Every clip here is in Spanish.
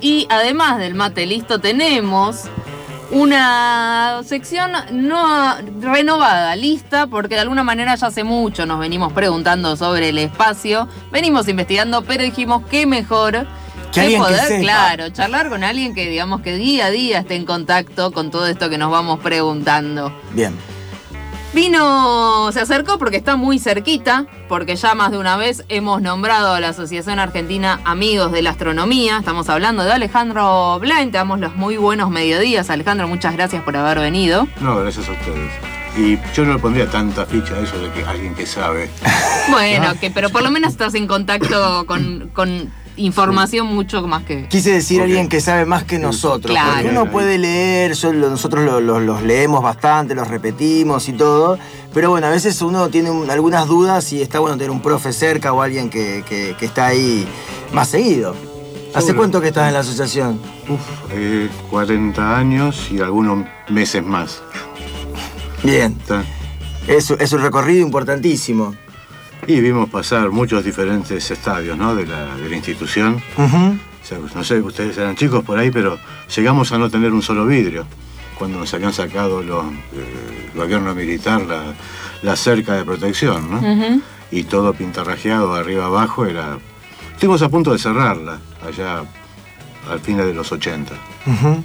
y además del mate listo tenemos una sección no renovada, lista, porque de alguna manera ya hace mucho nos venimos preguntando sobre el espacio, venimos investigando, pero dijimos qué mejor que poder, claro, charlar con alguien que digamos que día a día esté en contacto con todo esto que nos vamos preguntando. Bien. Se acercó porque está muy cerquita, porque ya más de una vez hemos nombrado a la Asociación Argentina Amigos de la Astronomía. Estamos hablando de Alejandro Blain. Te damos los muy buenos mediodías. Alejandro, muchas gracias por haber venido. No, gracias a ustedes. Y yo no le pondría tanta ficha a eso de que alguien que sabe. Bueno, pero por lo menos estás en contacto con información mucho más que... Quise decir alguien que sabe más que nosotros. Claro. Porque uno puede leer, nosotros los leemos bastante, los repetimos y todo, pero bueno, a veces uno tiene algunas dudas y está bueno tener un profe cerca o alguien que está ahí más seguido. ¿Hace cuánto que estás en la asociación? 40 años y algunos meses más. Bien. Es un recorrido importantísimo. Y vimos pasar muchos diferentes estadios, ¿no? de la institución. Uh-huh. O sea, no sé, ustedes eran chicos por ahí, pero llegamos a no tener un solo vidrio. Cuando nos habían sacado el gobierno militar la cerca de protección, ¿no? Uh-huh. Y todo pintarrajeado arriba abajo era... Estuvimos a punto de cerrarla, allá al final de los 80. Uh-huh.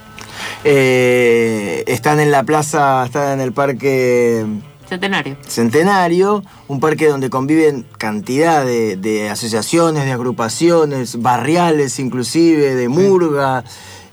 Están en la plaza, están en el parque... Centenario, un parque donde conviven cantidad de asociaciones, de agrupaciones, barriales inclusive, de murga.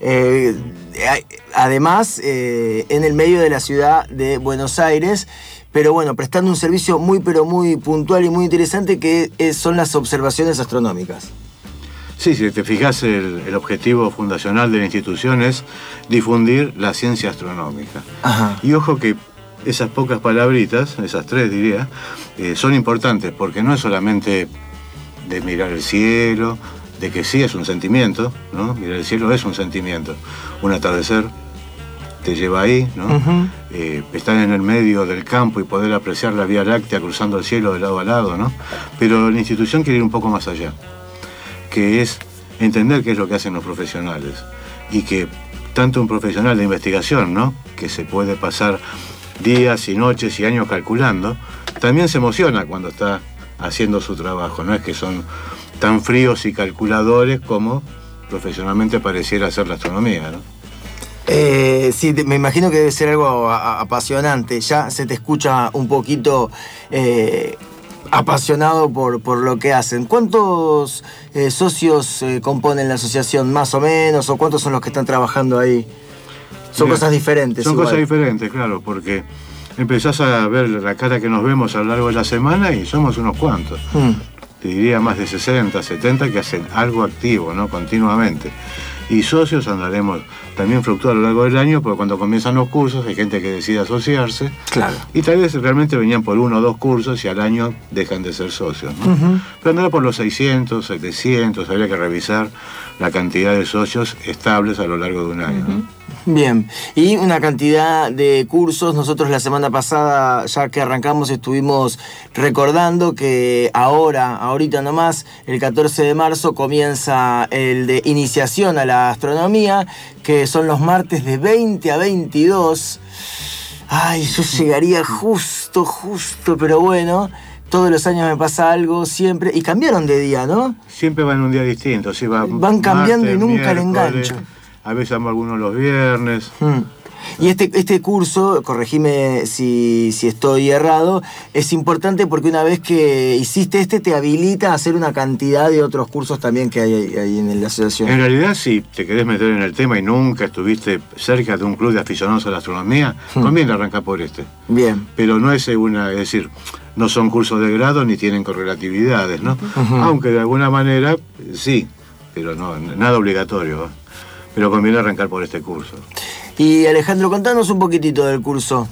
Además, en el medio de la ciudad de Buenos Aires, pero bueno, prestando un servicio muy puntual y muy interesante que son las observaciones astronómicas. Sí, si te fijas, el objetivo fundacional de la institución es difundir la ciencia astronómica. Ajá. Y ojo que esas pocas palabritas, esas tres diría, son importantes porque no es solamente de mirar el cielo, de que sí es un sentimiento, ¿no? Mirar el cielo es un sentimiento. Un atardecer te lleva ahí, ¿no? Uh-huh. Estar en el medio del campo y poder apreciar la Vía Láctea cruzando el cielo de lado a lado, ¿no? Pero la institución quiere ir un poco más allá, que es entender qué es lo que hacen los profesionales y que tanto un profesional de investigación, ¿no? Que se puede pasar días y noches y años calculando, también se emociona cuando está haciendo su trabajo. No es que son tan fríos y calculadores como profesionalmente pareciera ser la astronomía, ¿no? Sí, me imagino que debe ser algo apasionante. Ya se te escucha un poquito apasionado por lo que hacen. ¿Cuántos socios componen la asociación, más o menos? ¿O cuántos son los que están trabajando ahí? Son cosas diferentes. Son igual. cosas diferentes, claro, porque empezás a ver la cara que nos vemos a lo largo de la semana y somos unos cuantos. Te diría más de 60, 70 que hacen algo activo, ¿no? Continuamente. Y socios andaremos también fluctúa a lo largo del año, porque cuando comienzan los cursos hay gente que decide asociarse. Claro. Y tal vez realmente venían por 1 o 2 cursos y al año dejan de ser socios, ¿no? Uh-huh. Pero andará por los 600, 700, habría que revisar la cantidad de socios estables a lo largo de un año, ¿no? Bien, y una cantidad de cursos. Nosotros la semana pasada, ya que arrancamos, estuvimos recordando que ahorita nomás, el 14 de marzo, comienza el de iniciación a la astronomía, que son los martes de 20 a 22. Ay, yo llegaría justo, pero bueno, todos los años me pasa algo, siempre. Y cambiaron de día, ¿no? Siempre van un día distinto, sí, van cambiando martes, y nunca le miércoles, engancho. A veces vamos algunos los viernes. Y este curso, corregime si estoy errado, es importante porque una vez que hiciste te habilita a hacer una cantidad de otros cursos también que hay ahí en la asociación. En realidad, si te querés meter en el tema y nunca estuviste cerca de un club de aficionados a la astronomía, conviene arrancar por este. Bien. Pero no es es decir, no son cursos de grado ni tienen correlatividades, ¿no? Aunque de alguna manera, sí, pero no, nada obligatorio, ¿no? Pero conviene arrancar por este curso. Y Alejandro, contanos un poquitito del curso.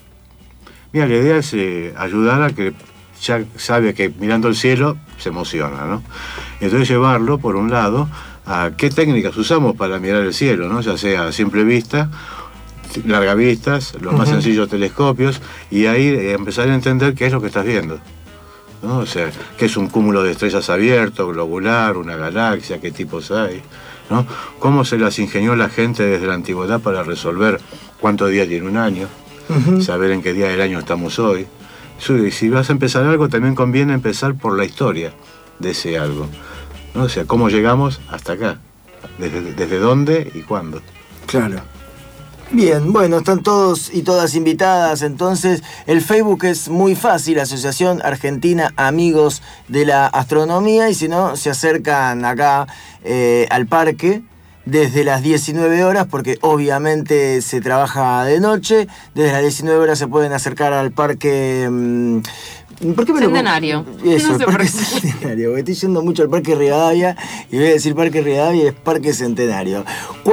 Mira, la idea es ayudar a que ya sabe que mirando el cielo se emociona, ¿no? Entonces llevarlo, por un lado, a qué técnicas usamos para mirar el cielo, ¿no? Ya sea a simple vista, largavistas, los más sencillos telescopios, y ahí empezar a entender qué es lo que estás viendo, ¿no? O sea, qué es un cúmulo de estrellas abierto, globular, una galaxia, qué tipos hay. ¿no? Cómo se las ingenió la gente desde la antigüedad para resolver cuántos días tiene un año, saber en qué día del año estamos hoy. Y si vas a empezar algo, también conviene empezar por la historia de ese algo, ¿no? O sea, cómo llegamos hasta acá, desde dónde y cuándo. Claro. Bien, bueno, están todos y todas invitadas, entonces el Facebook es muy fácil, Asociación Argentina Amigos de la Astronomía, y si no, se acercan acá al parque desde las 19 horas, porque obviamente se trabaja de noche. Desde las 19 horas se pueden acercar al parque... ¿por qué me Centenario. Eso, No sé el Parque por qué. Centenario, porque estoy yendo mucho al Parque Rivadavia y voy a decir Parque Rivadavia, es Parque Centenario.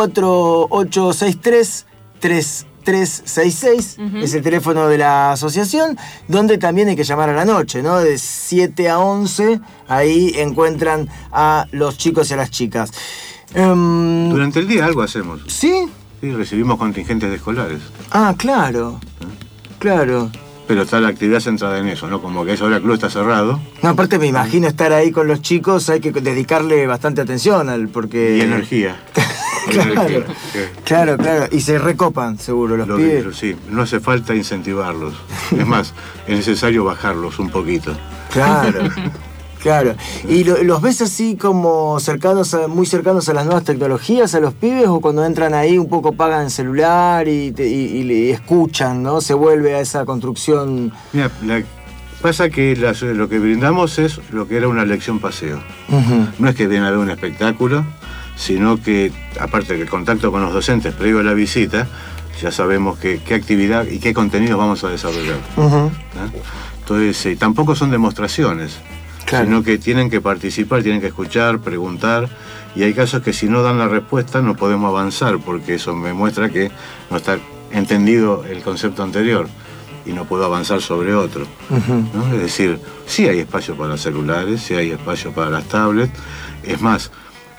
4863-3366 es el teléfono de la asociación, donde también hay que llamar a la noche, ¿no? De 7 a 11, ahí encuentran a los chicos y a las chicas. Durante el día algo hacemos. ¿Sí? Sí, recibimos contingentes de escolares. Ah, claro. Claro. Pero está la actividad centrada en eso, ¿no? Como que a esa hora el club está cerrado. No, aparte me imagino estar ahí con los chicos, hay que dedicarle bastante atención porque... Y energía. Claro, claro, claro. Y se recopan, seguro, los pibes. Sí, no hace falta incentivarlos. Es más, es necesario bajarlos un poquito. Claro, claro. ¿Y los ves así como muy cercanos a las nuevas tecnologías, a los pibes, o cuando entran ahí un poco pagan el celular y escuchan, ¿no? Se vuelve a esa construcción. Mira, pasa que lo que brindamos es lo que era una lección paseo. No es que viene a ver un espectáculo, sino que, aparte del contacto con los docentes previo a la visita, ya sabemos qué actividad y qué contenidos vamos a desarrollar. Entonces, tampoco son demostraciones, claro, sino que tienen que participar, tienen que escuchar, preguntar, y hay casos que si no dan la respuesta no podemos avanzar, porque eso me muestra que no está entendido el concepto anterior y no puedo avanzar sobre otro. ¿No? Es decir, sí hay espacio para los celulares, sí hay espacio para las tablets, es más,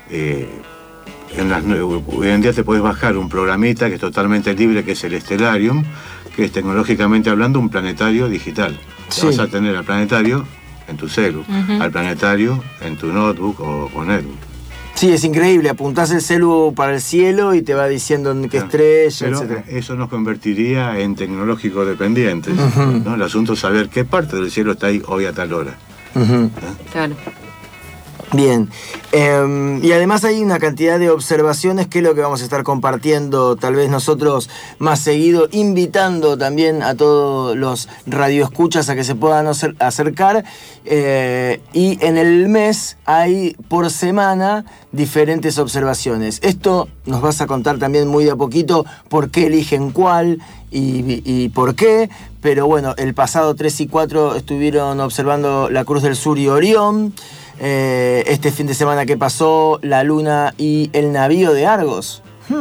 hoy en día te puedes bajar un programita que es totalmente libre, que es el Stellarium, que es tecnológicamente hablando un planetario digital. Sí. Vas a tener al planetario en tu celu, al planetario en tu notebook o netbook. Sí, es increíble, apuntás el celu para el cielo y te va diciendo en qué estrella, etc. Eso nos convertiría en tecnológico dependientes, ¿no? El asunto es saber qué parte del cielo está ahí hoy a tal hora. Claro. Bien, y además hay una cantidad de observaciones que es lo que vamos a estar compartiendo tal vez nosotros más seguido, invitando también a todos los radioescuchas a que se puedan acercar, y en el mes hay por semana diferentes observaciones. Esto nos vas a contar también muy de a poquito por qué eligen cuál y por qué, pero bueno, el pasado 3 y 4 estuvieron observando la Cruz del Sur y Orión. Este fin de semana que pasó, la Luna y el navío de Argos.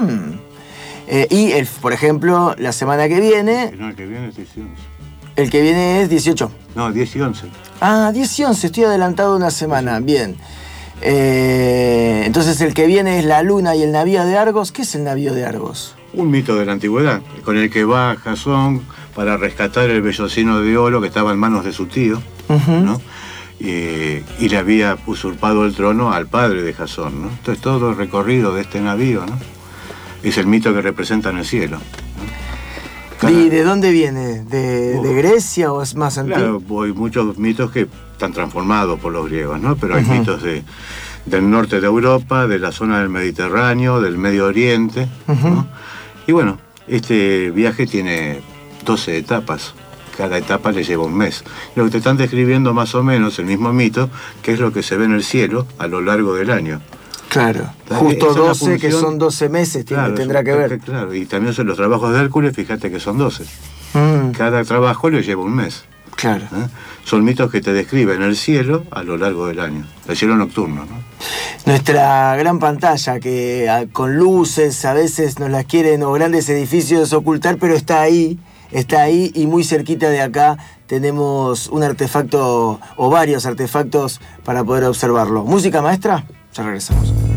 Y, por ejemplo, la semana que viene... No, el que viene es 10 y 11. El que viene es 18. No, 10 y 11. Ah, 10 y 11, estoy adelantado una semana, bien. Entonces el que viene es la Luna y el navío de Argos. ¿Qué es el navío de Argos? Un mito de la antigüedad, con el que va Jasón para rescatar el vellocino de oro que estaba en manos de su tío, ¿no? Y le había usurpado el trono al padre de Jasón, ¿no? Entonces todo el recorrido de este navío, ¿no? Es el mito que representa en el cielo, ¿no? ¿Y de dónde viene? ¿De Grecia o es más antiguo? Claro, hay muchos mitos que están transformados por los griegos, ¿no? Pero hay mitos del norte de Europa, de la zona del Mediterráneo, del Medio Oriente, ¿no? Y bueno, este viaje tiene 12 etapas. Cada etapa le lleva un mes. Lo que te están describiendo más o menos el mismo mito, que es lo que se ve en el cielo a lo largo del año. Claro, justo 12, que son 12 meses, tendrá que ver. Claro, y también son los trabajos de Hércules, fíjate que son 12. Cada trabajo le lleva un mes. Claro. Son mitos que te describen el cielo a lo largo del año, el cielo nocturno, ¿no? Nuestra gran pantalla, que con luces a veces nos las quieren, o grandes edificios ocultar, pero está ahí, y muy cerquita de acá tenemos un artefacto o varios artefactos para poder observarlo. ¿Música, maestra? Ya regresamos.